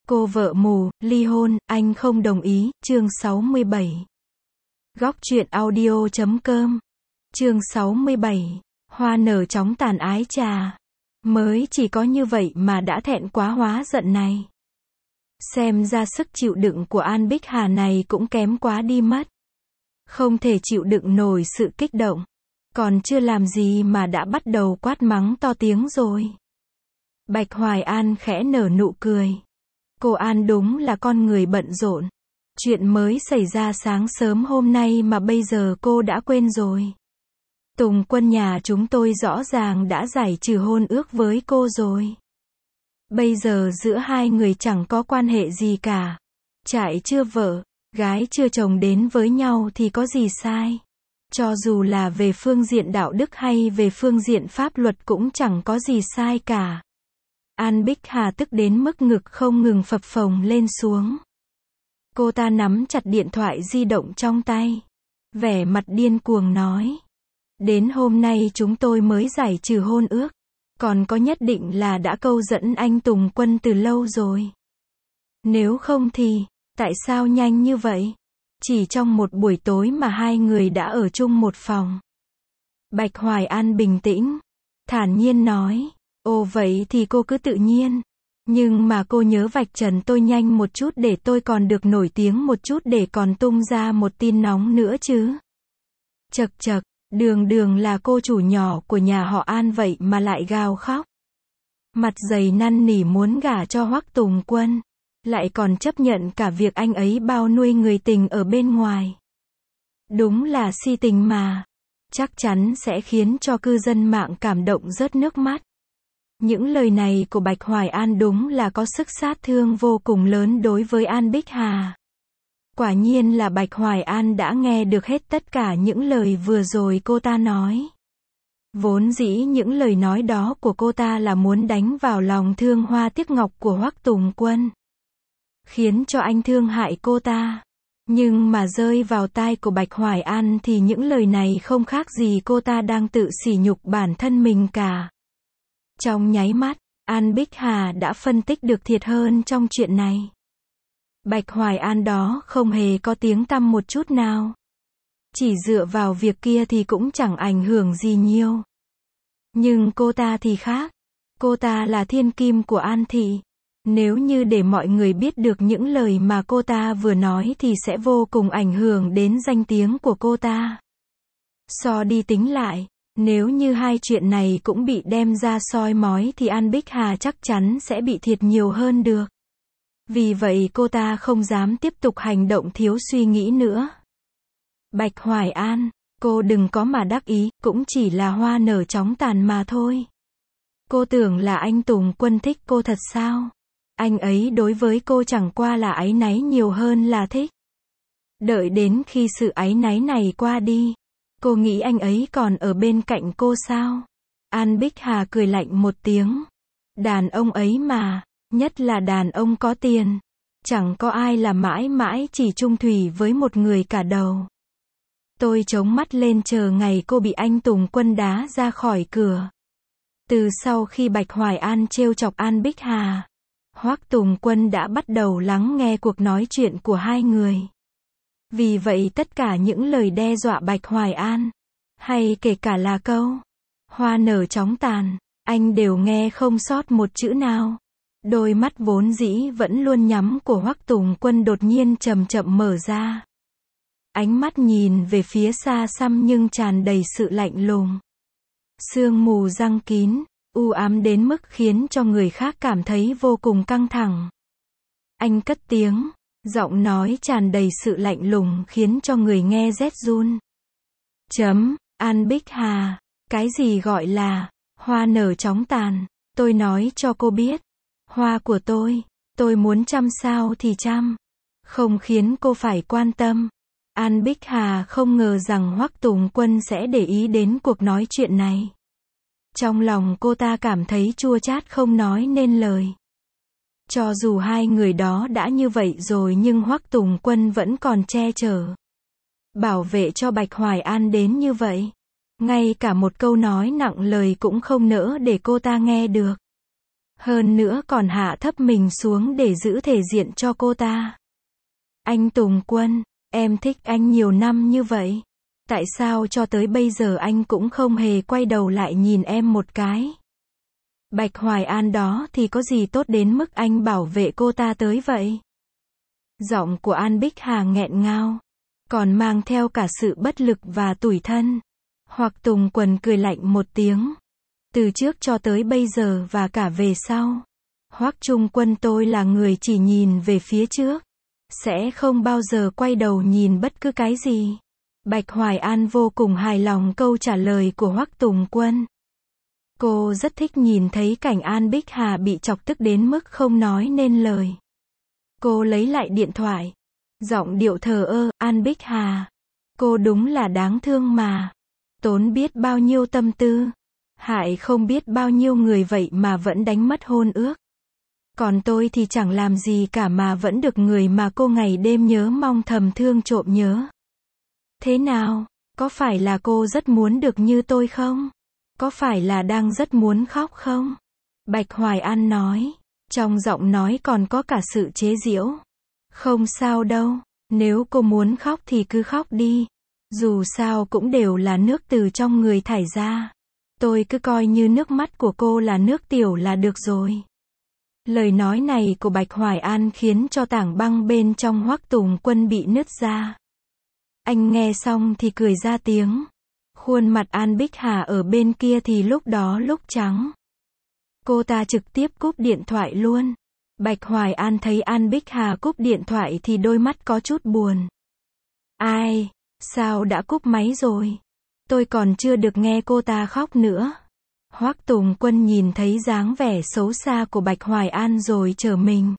Cô vợ mù, ly hôn, anh không đồng ý, chương 67. Góc truyện audio.com. Chương 67. Hoa nở chóng tàn ái trà. Mới chỉ có như vậy mà đã thẹn quá hóa giận này. Xem ra sức chịu đựng của An Bích Hà này cũng kém quá đi mất. Không thể chịu đựng nổi sự kích động. Còn chưa làm gì mà đã bắt đầu quát mắng to tiếng rồi. Bạch Hoài An khẽ nở nụ cười. Cô An đúng là con người bận rộn. Chuyện mới xảy ra sáng sớm hôm nay mà bây giờ cô đã quên rồi. Tùng Quân nhà chúng tôi rõ ràng đã giải trừ hôn ước với cô rồi. Bây giờ giữa hai người chẳng có quan hệ gì cả. Trai chưa vợ, gái chưa chồng đến với nhau thì có gì sai. Cho dù là về phương diện đạo đức hay về phương diện pháp luật cũng chẳng có gì sai cả. An Bích Hà tức đến mức ngực không ngừng phập phồng lên xuống. Cô ta nắm chặt điện thoại di động trong tay. Vẻ mặt điên cuồng nói. Đến hôm nay chúng tôi mới giải trừ hôn ước. Còn có nhất định là đã câu dẫn anh Tùng Quân từ lâu rồi. Nếu không thì, tại sao nhanh như vậy? Chỉ trong một buổi tối mà hai người đã ở chung một phòng. Bạch Hoài An bình tĩnh, thản nhiên nói. Ồ vậy thì cô cứ tự nhiên. Nhưng mà cô nhớ vạch trần tôi nhanh một chút để tôi còn được nổi tiếng một chút để còn tung ra một tin nóng nữa chứ. Chậc chậc, đường là cô chủ nhỏ của nhà họ An vậy mà lại gào khóc. Mặt dày năn nỉ muốn gả cho Hoắc Tùng Quân. Lại còn chấp nhận cả việc anh ấy bao nuôi người tình ở bên ngoài. Đúng là si tình mà. Chắc chắn sẽ khiến cho cư dân mạng cảm động rớt nước mắt. Những lời này của Bạch Hoài An đúng là có sức sát thương vô cùng lớn đối với An Bích Hà. Quả nhiên là Bạch Hoài An đã nghe được hết tất cả những lời vừa rồi cô ta nói. Vốn dĩ những lời nói đó của cô ta là muốn đánh vào lòng thương hoa tiếc ngọc của Hoắc Tùng Quân. Khiến cho anh thương hại cô ta. Nhưng mà rơi vào tai của Bạch Hoài An thì những lời này không khác gì cô ta đang tự sỉ nhục bản thân mình cả. Trong nháy mắt, An Bích Hà đã phân tích được thiệt hơn trong chuyện này. Bạch Hoài An đó không hề có tiếng tăm một chút nào. Chỉ dựa vào việc kia thì cũng chẳng ảnh hưởng gì nhiều. Nhưng cô ta thì khác. Cô ta là thiên kim của An thị. Nếu như để mọi người biết được những lời mà cô ta vừa nói thì sẽ vô cùng ảnh hưởng đến danh tiếng của cô ta. So đi tính lại, nếu như hai chuyện này cũng bị đem ra soi mói thì An Bích Hà chắc chắn sẽ bị thiệt nhiều hơn được. Vì vậy cô ta không dám tiếp tục hành động thiếu suy nghĩ nữa. Bạch Hoài An, cô đừng có mà đắc ý, cũng chỉ là hoa nở chóng tàn mà thôi. Cô tưởng là anh Tùng Quân thích cô thật sao? Anh ấy đối với cô chẳng qua là áy náy nhiều hơn là thích. Đợi đến khi sự áy náy này qua đi, cô nghĩ anh ấy còn ở bên cạnh cô sao? An Bích Hà cười lạnh một tiếng. Đàn ông ấy mà, nhất là đàn ông có tiền. Chẳng có ai là mãi mãi chỉ chung thủy với một người cả đầu. Tôi chống mắt lên chờ ngày cô bị anh Tùng Quân đá ra khỏi cửa. Từ sau khi Bạch Hoài An trêu chọc An Bích Hà, Hoắc Tùng Quân đã bắt đầu lắng nghe cuộc nói chuyện của hai người. Vì vậy tất cả những lời đe dọa Bạch Hoài An, hay kể cả là câu hoa nở chóng tàn, anh đều nghe không sót một chữ nào. Đôi mắt vốn dĩ vẫn luôn nhắm của Hoắc Tùng Quân đột nhiên chậm chậm mở ra. Ánh mắt nhìn về phía xa xăm nhưng tràn đầy sự lạnh lùng. Sương mù giăng kín, u ám đến mức khiến cho người khác cảm thấy vô cùng căng thẳng. Anh cất tiếng, giọng nói tràn đầy sự lạnh lùng khiến cho người nghe rét run. An Bích Hà, cái gì gọi là hoa nở chóng tàn? Tôi nói cho cô biết, hoa của tôi muốn chăm sao thì chăm, không khiến cô phải quan tâm. An Bích Hà không ngờ rằng Hoắc Tùng Quân sẽ để ý đến cuộc nói chuyện này. Trong lòng cô ta cảm thấy chua chát không nói nên lời. Cho dù hai người đó đã như vậy rồi nhưng Hoắc Tùng Quân vẫn còn che chở, bảo vệ cho Bạch Hoài An đến như vậy. Ngay cả một câu nói nặng lời cũng không nỡ để cô ta nghe được. Hơn nữa còn hạ thấp mình xuống để giữ thể diện cho cô ta. Anh Tùng Quân, em thích anh nhiều năm như vậy. Tại sao cho tới bây giờ anh cũng không hề quay đầu lại nhìn em một cái? Bạch Hoài An đó thì có gì tốt đến mức anh bảo vệ cô ta tới vậy? Giọng của An Bích Hà nghẹn ngào, còn mang theo cả sự bất lực và tủi thân. Hoắc Tùng Quân cười lạnh một tiếng. Từ trước cho tới bây giờ và cả về sau, Hoắc Trung Quân tôi là người chỉ nhìn về phía trước, sẽ không bao giờ quay đầu nhìn bất cứ cái gì. Bạch Hoài An vô cùng hài lòng câu trả lời của Hoắc Tùng Quân. Cô rất thích nhìn thấy cảnh An Bích Hà bị chọc tức đến mức không nói nên lời. Cô lấy lại điện thoại, giọng điệu thờ ơ, An Bích Hà, cô đúng là đáng thương mà. Tốn biết bao nhiêu tâm tư, hại không biết bao nhiêu người vậy mà vẫn đánh mất hôn ước. Còn tôi thì chẳng làm gì cả mà vẫn được người mà cô ngày đêm nhớ mong thầm thương trộm nhớ. Thế nào, có phải là cô rất muốn được như tôi không? Có phải là đang rất muốn khóc không? Bạch Hoài An nói, trong giọng nói còn có cả sự chế giễu. Không sao đâu, nếu cô muốn khóc thì cứ khóc đi. Dù sao cũng đều là nước từ trong người thải ra. Tôi cứ coi như nước mắt của cô là nước tiểu là được rồi. Lời nói này của Bạch Hoài An khiến cho tảng băng bên trong Hoắc Tùng Quân bị nứt ra. Anh nghe xong thì cười ra tiếng. Khuôn mặt An Bích Hà ở bên kia thì lúc đó lúc trắng. Cô ta trực tiếp cúp điện thoại luôn. Bạch Hoài An thấy An Bích Hà cúp điện thoại thì đôi mắt có chút buồn. Ai, sao đã cúp máy rồi? Tôi còn chưa được nghe cô ta khóc nữa. Hoắc Tùng Quân nhìn thấy dáng vẻ xấu xa của Bạch Hoài An rồi trở mình.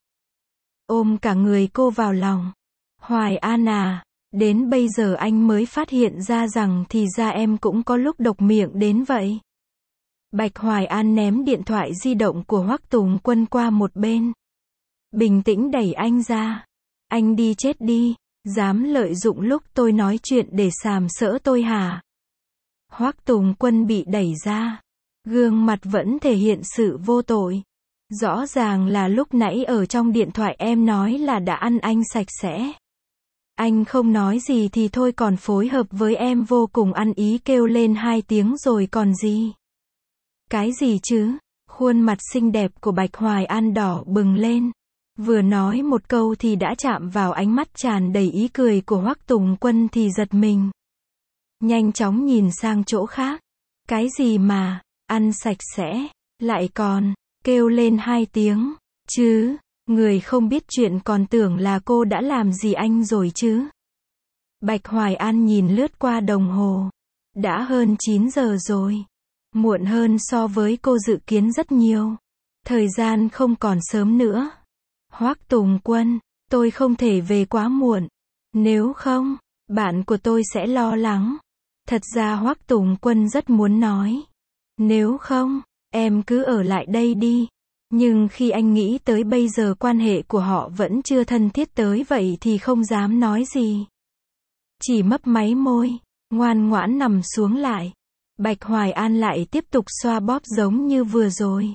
Ôm cả người cô vào lòng. Hoài An à, đến bây giờ anh mới phát hiện ra rằng thì ra em cũng có lúc độc miệng đến vậy. Bạch Hoài An ném điện thoại di động của Hoắc Tùng Quân qua một bên. Bình tĩnh đẩy anh ra. Anh đi chết đi, dám lợi dụng lúc tôi nói chuyện để sàm sỡ tôi hả? Hoắc Tùng Quân bị đẩy ra. Gương mặt vẫn thể hiện sự vô tội. Rõ ràng là lúc nãy ở trong điện thoại em nói là đã ăn anh sạch sẽ. Anh không nói gì thì thôi còn phối hợp với em vô cùng ăn ý kêu lên 2 tiếng rồi còn gì. Cái gì chứ? Khuôn mặt xinh đẹp của Bạch Hoài An đỏ bừng lên. Vừa nói một câu thì đã chạm vào ánh mắt tràn đầy ý cười của Hoắc Tùng Quân thì giật mình. Nhanh chóng nhìn sang chỗ khác. Cái gì mà, ăn sạch sẽ, lại còn, kêu lên 2 tiếng, chứ, người không biết chuyện còn tưởng là cô đã làm gì anh rồi chứ. Bạch Hoài An nhìn lướt qua đồng hồ. Đã hơn 9 giờ rồi. Muộn hơn so với cô dự kiến rất nhiều. Thời gian không còn sớm nữa. Hoắc Tùng Quân, tôi không thể về quá muộn. Nếu không, bạn của tôi sẽ lo lắng. Thật ra Hoắc Tùng Quân rất muốn nói. Nếu không, em cứ ở lại đây đi. Nhưng khi anh nghĩ tới bây giờ quan hệ của họ vẫn chưa thân thiết tới vậy thì không dám nói gì. Chỉ mấp máy môi, ngoan ngoãn nằm xuống lại. Bạch Hoài An lại tiếp tục xoa bóp giống như vừa rồi.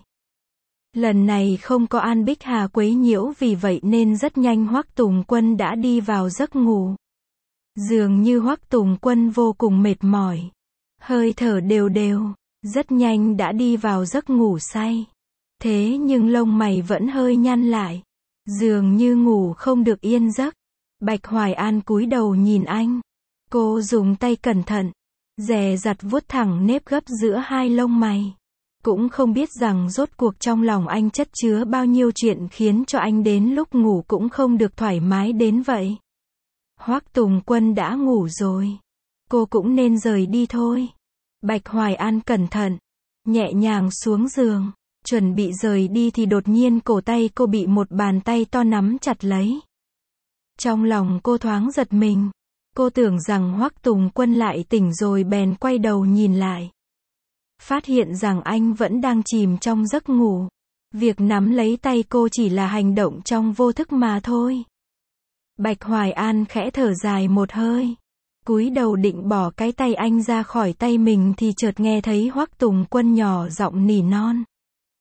Lần này không có An Bích Hà quấy nhiễu vì vậy nên rất nhanh Hoắc Tùng Quân đã đi vào giấc ngủ. Dường như Hoắc Tùng Quân vô cùng mệt mỏi. Hơi thở đều đều, rất nhanh đã đi vào giấc ngủ say. Thế nhưng lông mày vẫn hơi nhăn lại. Dường như ngủ không được yên giấc. Bạch Hoài An cúi đầu nhìn anh. Cô dùng tay cẩn thận, dè dặt vuốt thẳng nếp gấp giữa hai lông mày. Cũng không biết rằng rốt cuộc trong lòng anh chất chứa bao nhiêu chuyện khiến cho anh đến lúc ngủ cũng không được thoải mái đến vậy. Hoắc Tùng Quân đã ngủ rồi. Cô cũng nên rời đi thôi. Bạch Hoài An cẩn thận, nhẹ nhàng xuống giường, chuẩn bị rời đi thì đột nhiên cổ tay cô bị một bàn tay to nắm chặt lấy. Trong lòng cô thoáng giật mình. Cô tưởng rằng Hoắc Tùng Quân lại tỉnh rồi bèn quay đầu nhìn lại. Phát hiện rằng anh vẫn đang chìm trong giấc ngủ. Việc nắm lấy tay cô chỉ là hành động trong vô thức mà thôi. Bạch Hoài An khẽ thở dài một hơi. Cúi đầu định bỏ cái tay anh ra khỏi tay mình thì chợt nghe thấy Hoắc Tùng Quân nhỏ giọng nỉ non.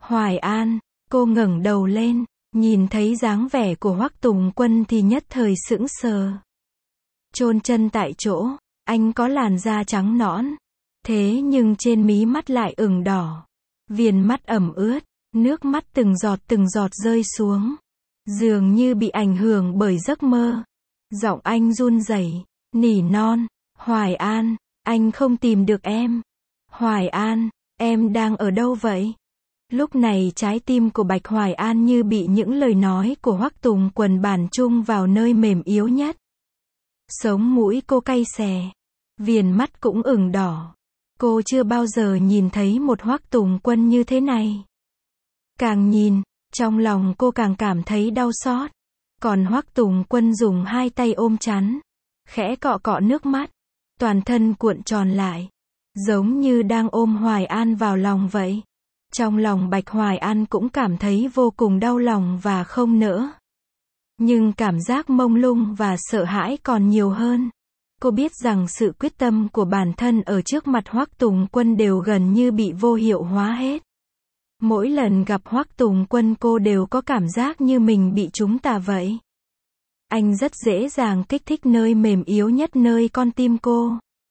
Hoài An, cô ngẩng đầu lên, nhìn thấy dáng vẻ của Hoắc Tùng Quân thì nhất thời sững sờ. Chôn chân tại chỗ, anh có làn da trắng nõn, thế nhưng trên mí mắt lại ửng đỏ. Viền mắt ẩm ướt, nước mắt từng giọt rơi xuống. Dường như bị ảnh hưởng bởi giấc mơ. Giọng anh run rẩy, nỉ non, Hoài An, anh không tìm được em. Hoài An, em đang ở đâu vậy? Lúc này trái tim của Bạch Hoài An như bị những lời nói của Hoắc Tùng Quân bản chung vào nơi mềm yếu nhất. Sống mũi cô cay xè, viền mắt cũng ửng đỏ. Cô chưa bao giờ nhìn thấy một Hoắc Tùng Quân như thế này. Càng nhìn, trong lòng cô càng cảm thấy đau xót. Còn Hoắc Tùng Quân dùng hai tay ôm chắn, khẽ cọ cọ nước mắt, toàn thân cuộn tròn lại, giống như đang ôm Hoài An vào lòng vậy. Trong lòng Bạch Hoài An cũng cảm thấy vô cùng đau lòng và không nỡ. Nhưng cảm giác mông lung và sợ hãi còn nhiều hơn. Cô biết rằng sự quyết tâm của bản thân ở trước mặt Hoắc Tùng Quân đều gần như bị vô hiệu hóa hết. Mỗi lần gặp Hoắc Tùng Quân cô đều có cảm giác như mình bị trúng tà vậy. Anh rất dễ dàng kích thích nơi mềm yếu nhất nơi con tim cô.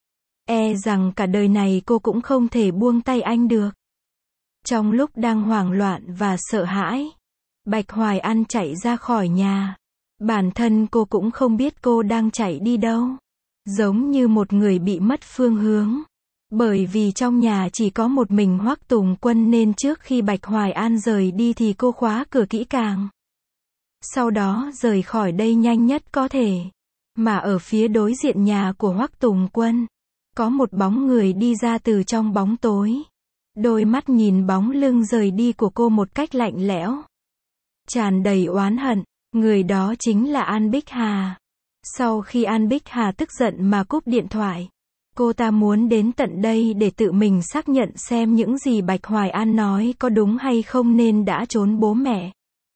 E rằng cả đời này cô cũng không thể buông tay anh được. Trong lúc đang hoảng loạn và sợ hãi, Bạch Hoài An chạy ra khỏi nhà. Bản thân cô cũng không biết cô đang chạy đi đâu. Giống như một người bị mất phương hướng. Bởi vì trong nhà chỉ có một mình Hoắc Tùng Quân nên trước khi Bạch Hoài An rời đi thì cô khóa cửa kỹ càng. Sau đó rời khỏi đây nhanh nhất có thể. Mà ở phía đối diện nhà của Hoắc Tùng Quân, có một bóng người đi ra từ trong bóng tối. Đôi mắt nhìn bóng lưng rời đi của cô một cách lạnh lẽo, tràn đầy oán hận. Người đó chính là An Bích Hà. Sau khi An Bích Hà tức giận mà cúp điện thoại, cô ta muốn đến tận đây để tự mình xác nhận xem những gì Bạch Hoài An nói có đúng hay không nên đã trốn bố mẹ.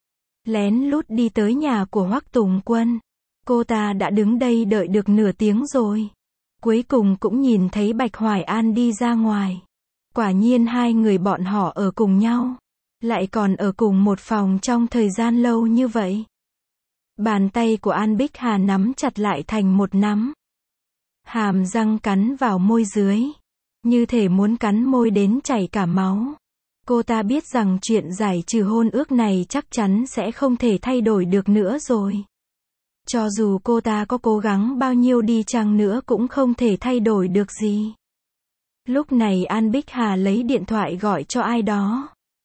Lén lút đi tới nhà của Hoắc Tùng Quân. Cô ta đã đứng đây đợi được nửa tiếng rồi. Cuối cùng cũng nhìn thấy Bạch Hoài An đi ra ngoài. Quả nhiên hai người bọn họ ở cùng nhau. Lại còn ở cùng một phòng trong thời gian lâu như vậy. Bàn tay của An Bích Hà nắm chặt lại thành một nắm. Hàm răng cắn vào môi dưới. Như thể muốn cắn môi đến chảy cả máu. Cô ta biết rằng chuyện giải trừ hôn ước này chắc chắn sẽ không thể thay đổi được nữa rồi. Cho dù cô ta có cố gắng bao nhiêu đi chăng nữa cũng không thể thay đổi được gì. Lúc này An Bích Hà lấy điện thoại gọi cho ai đó.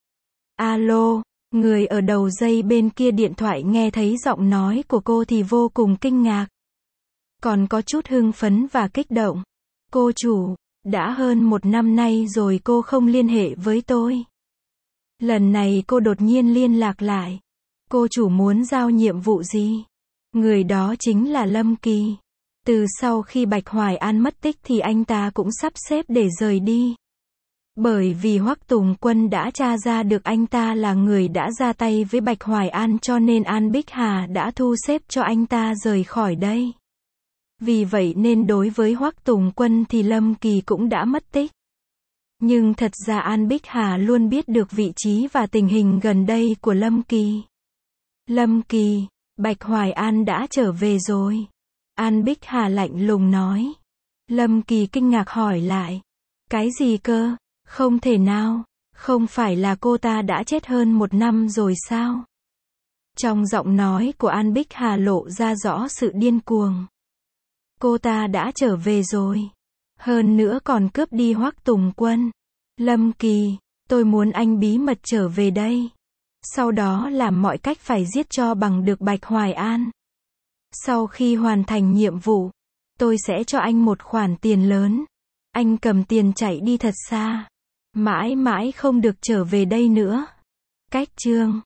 Alo, người ở đầu dây bên kia điện thoại nghe thấy giọng nói của cô thì vô cùng kinh ngạc. Còn có chút hưng phấn và kích động. Cô chủ, đã hơn 1 năm nay rồi cô không liên hệ với tôi. Lần này cô đột nhiên liên lạc lại. Cô chủ muốn giao nhiệm vụ gì? Người đó chính là Lâm Kỳ. Từ sau khi Bạch Hoài An mất tích thì anh ta cũng sắp xếp để rời đi. Bởi vì Hoắc Tùng Quân đã tra ra được anh ta là người đã ra tay với Bạch Hoài An cho nên An Bích Hà đã thu xếp cho anh ta rời khỏi đây. Vì vậy nên đối với Hoắc Tùng Quân thì Lâm Kỳ cũng đã mất tích. Nhưng thật ra An Bích Hà luôn biết được vị trí và tình hình gần đây của Lâm Kỳ. Lâm Kỳ, Bạch Hoài An đã trở về rồi. An Bích Hà lạnh lùng nói. Lâm Kỳ kinh ngạc hỏi lại. Cái gì cơ? Không thể nào, không phải là cô ta đã chết hơn 1 năm rồi sao? Trong giọng nói của An Bích Hà lộ ra rõ sự điên cuồng. Cô ta đã trở về rồi. Hơn nữa còn cướp đi Hoắc Tùng Quân. Lâm Kỳ, tôi muốn anh bí mật trở về đây. Sau đó làm mọi cách phải giết cho bằng được Bạch Hoài An. Sau khi hoàn thành nhiệm vụ, tôi sẽ cho anh một khoản tiền lớn. Anh cầm tiền chạy đi thật xa. Mãi mãi không được trở về đây nữa. Cách chương